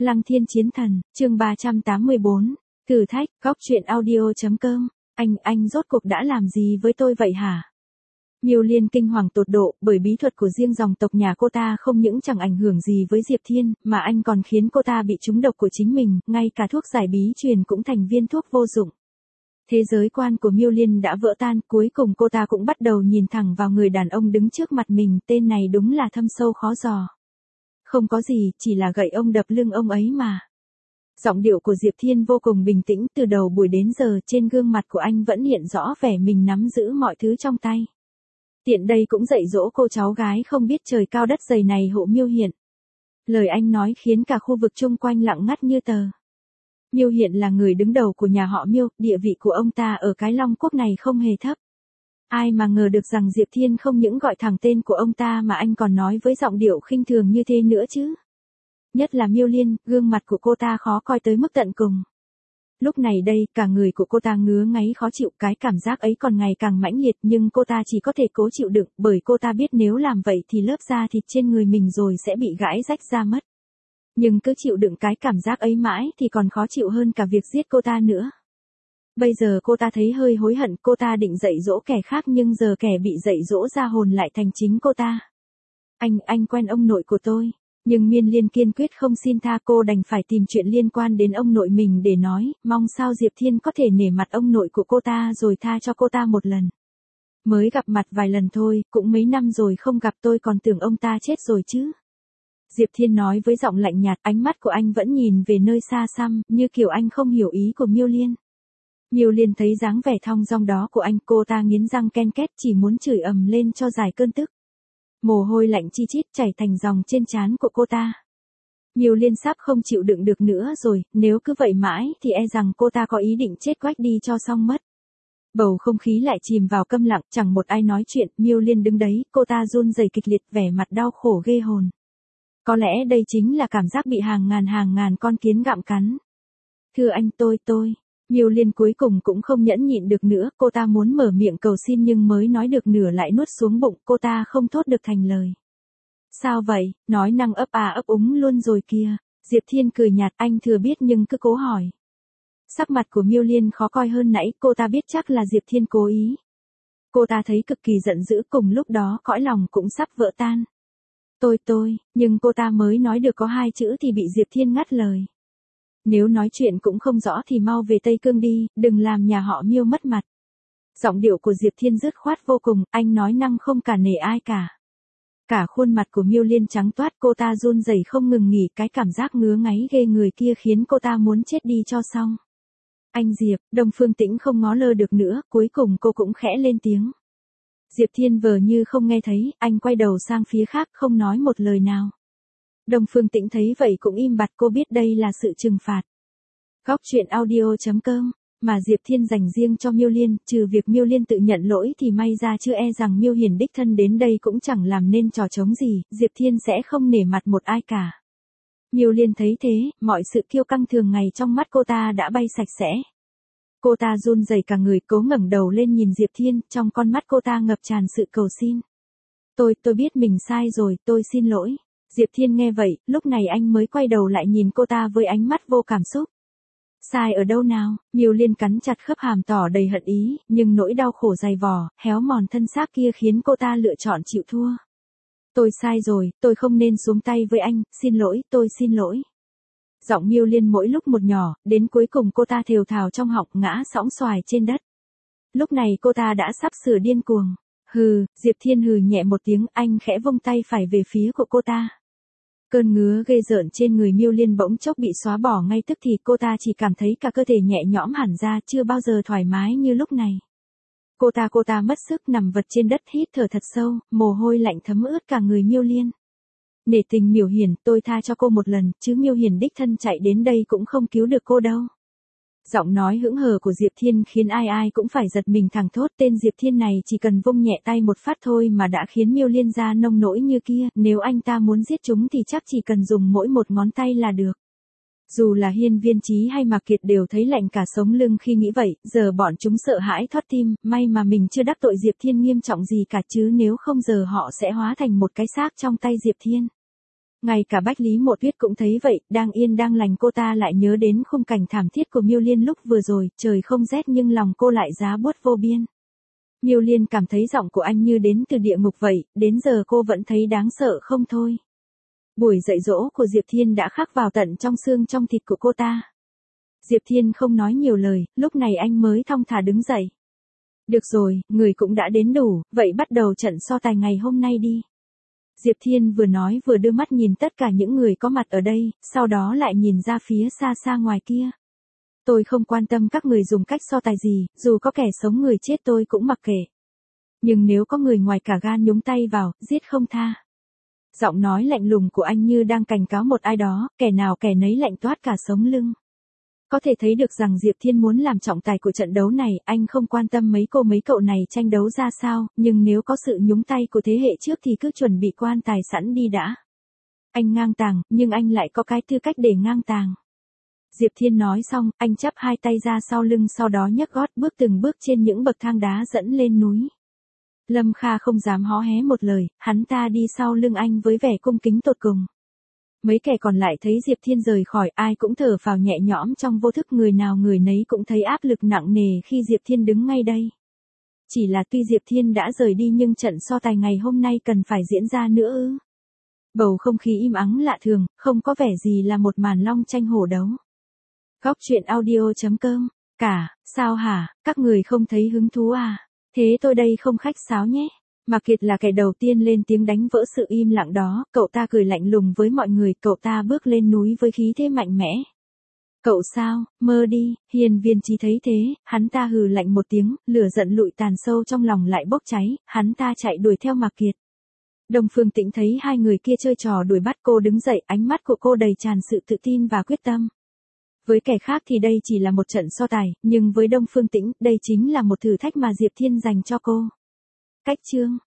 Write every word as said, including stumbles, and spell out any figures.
Lăng Thiên Chiến Thần, chương ba trăm tám mươi bốn, thử thách, góc truyện audio.com, anh, anh rốt cuộc đã làm gì với tôi vậy hả? Miêu Liên kinh hoàng tột độ, bởi bí thuật của riêng dòng tộc nhà cô ta không những chẳng ảnh hưởng gì với Diệp Thiên, mà anh còn khiến cô ta bị trúng độc của chính mình, ngay cả thuốc giải bí truyền cũng thành viên thuốc vô dụng. Thế giới quan của Miêu Liên đã vỡ tan, cuối cùng cô ta cũng bắt đầu nhìn thẳng vào người đàn ông đứng trước mặt mình, tên này đúng là thâm sâu khó dò. Không có gì, chỉ là gậy ông đập lưng ông ấy mà. Giọng điệu của Diệp Thiên vô cùng bình tĩnh, từ đầu buổi đến giờ trên gương mặt của anh vẫn hiện rõ vẻ mình nắm giữ mọi thứ trong tay. Tiện đây cũng dạy dỗ cô cháu gái không biết trời cao đất dày này hộ Miêu Hiện. Lời anh nói khiến cả khu vực chung quanh lặng ngắt như tờ. Miêu Hiện là người đứng đầu của nhà họ Miêu, địa vị của ông ta ở cái Long Quốc này không hề thấp. Ai mà ngờ được rằng Diệp Thiên không những gọi thẳng tên của ông ta mà anh còn nói với giọng điệu khinh thường như thế nữa chứ. Nhất là Miêu Liên, gương mặt của cô ta khó coi tới mức tận cùng. Lúc này đây, cả người của cô ta ngứa ngáy khó chịu, cái cảm giác ấy còn ngày càng mãnh liệt, nhưng cô ta chỉ có thể cố chịu đựng, bởi cô ta biết nếu làm vậy thì lớp da thịt trên người mình rồi sẽ bị gãi rách ra mất. Nhưng cứ chịu đựng cái cảm giác ấy mãi thì còn khó chịu hơn cả việc giết cô ta nữa. Bây giờ cô ta thấy hơi hối hận, cô ta định dạy dỗ kẻ khác nhưng giờ kẻ bị dạy dỗ ra hồn lại thành chính cô ta. Anh, anh quen ông nội của tôi. Nhưng Miên Liên kiên quyết không xin tha, cô đành phải tìm chuyện liên quan đến ông nội mình để nói, mong sao Diệp Thiên có thể nể mặt ông nội của cô ta rồi tha cho cô ta một lần. Mới gặp mặt vài lần thôi, cũng mấy năm rồi không gặp, tôi còn tưởng ông ta chết rồi chứ. Diệp Thiên nói với giọng lạnh nhạt, ánh mắt của anh vẫn nhìn về nơi xa xăm, như kiểu anh không hiểu ý của Miêu Liên. Miêu Liên thấy dáng vẻ thong dong đó của anh, cô ta nghiến răng ken két chỉ muốn chửi ầm lên cho giải cơn tức. Mồ hôi lạnh chi chít chảy thành dòng trên trán của cô ta. Miêu Liên sắp không chịu đựng được nữa rồi, nếu cứ vậy mãi thì e rằng cô ta có ý định chết quách đi cho xong mất. Bầu không khí lại chìm vào câm lặng, chẳng một ai nói chuyện, Miêu Liên đứng đấy, cô ta run rẩy kịch liệt, vẻ mặt đau khổ ghê hồn. Có lẽ đây chính là cảm giác bị hàng ngàn hàng ngàn con kiến gặm cắn. Thưa anh, tôi tôi. Miêu Liên cuối cùng cũng không nhẫn nhịn được nữa, cô ta muốn mở miệng cầu xin nhưng mới nói được nửa lại nuốt xuống bụng, cô ta không thốt được thành lời. Sao vậy, nói năng ấp à ấp úng luôn rồi kìa. Diệp Thiên cười nhạt, anh thừa biết nhưng cứ cố hỏi. Sắc mặt của Miêu Liên khó coi hơn nãy, cô ta biết chắc là Diệp Thiên cố ý. Cô ta thấy cực kỳ giận dữ, cùng lúc đó cõi lòng cũng sắp vỡ tan. Tôi tôi, nhưng cô ta mới nói được có hai chữ thì bị Diệp Thiên ngắt lời. Nếu nói chuyện cũng không rõ thì mau về Tây Cương đi, đừng làm nhà họ Miêu mất mặt. Giọng điệu của Diệp Thiên dứt khoát vô cùng, anh nói năng không cả nể ai cả. Cả khuôn mặt của Miêu Liên trắng toát, cô ta run rẩy không ngừng nghỉ, cái cảm giác ngứa ngáy ghê người kia khiến cô ta muốn chết đi cho xong. Anh Diệp, Đông Phương Tĩnh không ngó lơ được nữa, cuối cùng cô cũng khẽ lên tiếng. Diệp Thiên vờ như không nghe thấy, anh quay đầu sang phía khác không nói một lời nào. Đông Phương Tĩnh thấy vậy cũng im bặt, cô biết đây là sự trừng phạt. Góc truyện audio.com, mà Diệp Thiên dành riêng cho Miêu Liên, trừ việc Miêu Liên tự nhận lỗi thì may ra chưa e rằng Miêu Hiền đích thân đến đây cũng chẳng làm nên trò trống gì, Diệp Thiên sẽ không nể mặt một ai cả. Miêu Liên thấy thế, mọi sự kiêu căng thường ngày trong mắt cô ta đã bay sạch sẽ. Cô ta run rẩy cả người, cố ngẩng đầu lên nhìn Diệp Thiên, trong con mắt cô ta ngập tràn sự cầu xin. Tôi, tôi biết mình sai rồi, tôi xin lỗi. Diệp Thiên nghe vậy, lúc này anh mới quay đầu lại nhìn cô ta với ánh mắt vô cảm xúc. Sai ở đâu nào? Miêu Liên cắn chặt khớp hàm tỏ đầy hận ý, nhưng nỗi đau khổ dày vò, héo mòn thân xác kia khiến cô ta lựa chọn chịu thua. Tôi sai rồi, tôi không nên xuống tay với anh, xin lỗi, tôi xin lỗi. Giọng Miêu Liên mỗi lúc một nhỏ, đến cuối cùng cô ta thều thào trong họng, ngã sõng xoài trên đất. Lúc này cô ta đã sắp sửa điên cuồng. Hừ, Diệp Thiên hừ nhẹ một tiếng, anh khẽ vung tay phải về phía của cô ta. Cơn ngứa ghê rợn trên người Miêu Liên bỗng chốc bị xóa bỏ ngay tức thì, cô ta chỉ cảm thấy cả cơ thể nhẹ nhõm hẳn ra, chưa bao giờ thoải mái như lúc này. Cô ta cô ta mất sức nằm vật trên đất hít thở thật sâu, mồ hôi lạnh thấm ướt cả người Miêu Liên. Nể tình Miểu Hiền, tôi tha cho cô một lần, chứ Miêu Hiền đích thân chạy đến đây cũng không cứu được cô đâu. Giọng nói hững hờ của Diệp Thiên khiến ai ai cũng phải giật mình thẳng thốt, tên Diệp Thiên này chỉ cần vung nhẹ tay một phát thôi mà đã khiến Miêu Liên ra nông nỗi như kia, nếu anh ta muốn giết chúng thì chắc chỉ cần dùng mỗi một ngón tay là được. Dù là Hiên Viên Chí hay Mạc Kiệt đều thấy lạnh cả sống lưng khi nghĩ vậy, giờ bọn chúng sợ hãi thót tim, may mà mình chưa đắc tội Diệp Thiên nghiêm trọng gì cả chứ nếu không giờ họ sẽ hóa thành một cái xác trong tay Diệp Thiên. Ngay cả Bách Lý Mộ Tuyết cũng thấy vậy, đang yên đang lành cô ta lại nhớ đến khung cảnh thảm thiết của Miêu Liên lúc vừa rồi, trời không rét nhưng lòng cô lại giá buốt vô biên. Miêu Liên cảm thấy giọng của anh như đến từ địa ngục vậy, đến giờ cô vẫn thấy đáng sợ không thôi. Buổi dạy dỗ của Diệp Thiên đã khắc vào tận trong xương trong thịt của cô ta. Diệp Thiên không nói nhiều lời, lúc này anh mới thong thả đứng dậy. Được rồi, người cũng đã đến đủ, vậy bắt đầu trận so tài ngày hôm nay đi. Diệp Thiên vừa nói vừa đưa mắt nhìn tất cả những người có mặt ở đây, sau đó lại nhìn ra phía xa xa ngoài kia. Tôi không quan tâm các người dùng cách so tài gì, dù có kẻ sống người chết tôi cũng mặc kệ. Nhưng nếu có người ngoài cả gan nhúng tay vào, giết không tha. Giọng nói lạnh lùng của anh như đang cảnh cáo một ai đó, kẻ nào kẻ nấy lạnh toát cả sống lưng. Có thể thấy được rằng Diệp Thiên muốn làm trọng tài của trận đấu này, anh không quan tâm mấy cô mấy cậu này tranh đấu ra sao, nhưng nếu có sự nhúng tay của thế hệ trước thì cứ chuẩn bị quan tài sẵn đi đã. Anh ngang tàng, nhưng anh lại có cái tư cách để ngang tàng. Diệp Thiên nói xong, anh chắp hai tay ra sau lưng sau đó nhấc gót bước từng bước trên những bậc thang đá dẫn lên núi. Lâm Kha không dám hó hé một lời, hắn ta đi sau lưng anh với vẻ cung kính tột cùng. Mấy kẻ còn lại thấy Diệp Thiên rời khỏi, ai cũng thở phào nhẹ nhõm trong vô thức, người nào người nấy cũng thấy áp lực nặng nề khi Diệp Thiên đứng ngay đây. Chỉ là tuy Diệp Thiên đã rời đi nhưng trận so tài ngày hôm nay cần phải diễn ra nữa ư? Bầu không khí im ắng lạ thường, không có vẻ gì là một màn long tranh hổ đấu. Góc truyện audio chấm com. Cả, sao hả, các người không thấy hứng thú à? Thế tôi đây không khách sáo nhé. Mạc Kiệt là kẻ đầu tiên lên tiếng đánh vỡ sự im lặng đó, cậu ta cười lạnh lùng với mọi người, cậu ta bước lên núi với khí thế mạnh mẽ. Cậu sao, mơ đi, Hiền Viên Chí thấy thế, hắn ta hừ lạnh một tiếng, lửa giận lụi tàn sâu trong lòng lại bốc cháy, hắn ta chạy đuổi theo Mạc Kiệt. Đông Phương Tĩnh thấy hai người kia chơi trò đuổi bắt cô đứng dậy, ánh mắt của cô đầy tràn sự tự tin và quyết tâm. Với kẻ khác thì đây chỉ là một trận so tài, nhưng với Đông Phương Tĩnh, đây chính là một thử thách mà Diệp Thiên dành cho cô. Cách chương